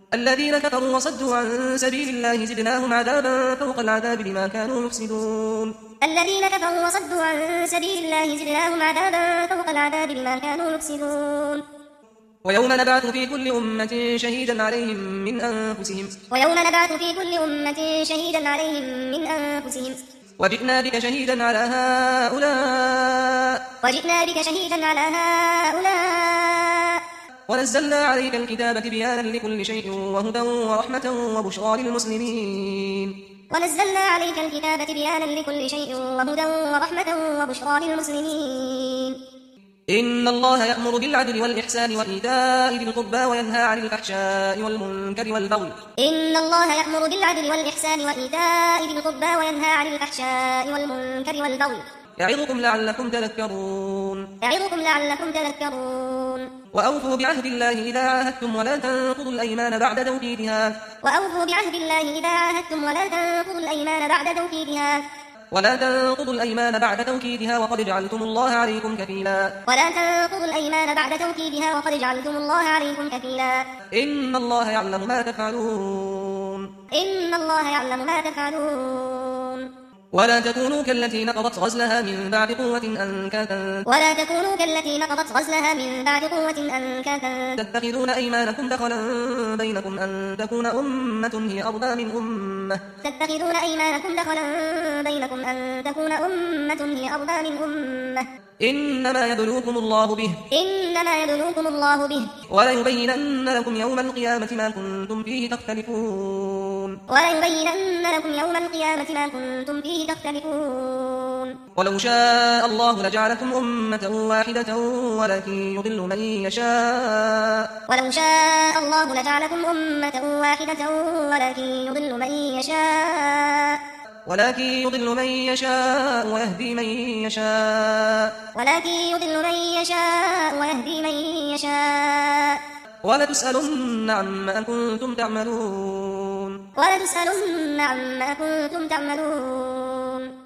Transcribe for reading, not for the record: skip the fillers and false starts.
الذين كفروا وصدوا عن سبيل الله زدناهم عذابا فوق العذاب بما كانوا يفسدون. الذين كفروا وصدوا عن سبيل الله زدناهم عذابا فوق العذاب بما كانوا يفسدون. ويوم نبعث في كل أمة شهيدا عليهم من أنفسهم من أنفسهم وجئنا بك شهيدا على هؤلاء ونزلنا عليك الكتاب تبيانا لكل شيء وهدى ورحمة وبشرى للمسلمين. إن الله يأمر بالعدل والإحسان وإيتاء ذي القربى وينهى عن الفحشاء والمنكر والبغي يعظكم لعلكم تذكرون. وأوفوا بعهد الله إذا عاهدتم ولا تنقضوا الأيمان بعد توكيدها وقد جعلتم الله عليكم كفيلا. إن الله يعلم ما تفعلون. ولا تكونوا كالتي نقضت غزلها من بعد قوة أنكاثا تتخذون أيمانكم دخلا بينكم أن تكون أمة هي أربى من أمة إنما يبلوكم الله به وليبينن لكم يوم القيامة ما كنتم فيه تختلفون. ولو شاء الله لجعلكم أمة واحدة ولكن يضل من يشاء ويهدي من يشاء ولتسألن عما كنتم تعملون.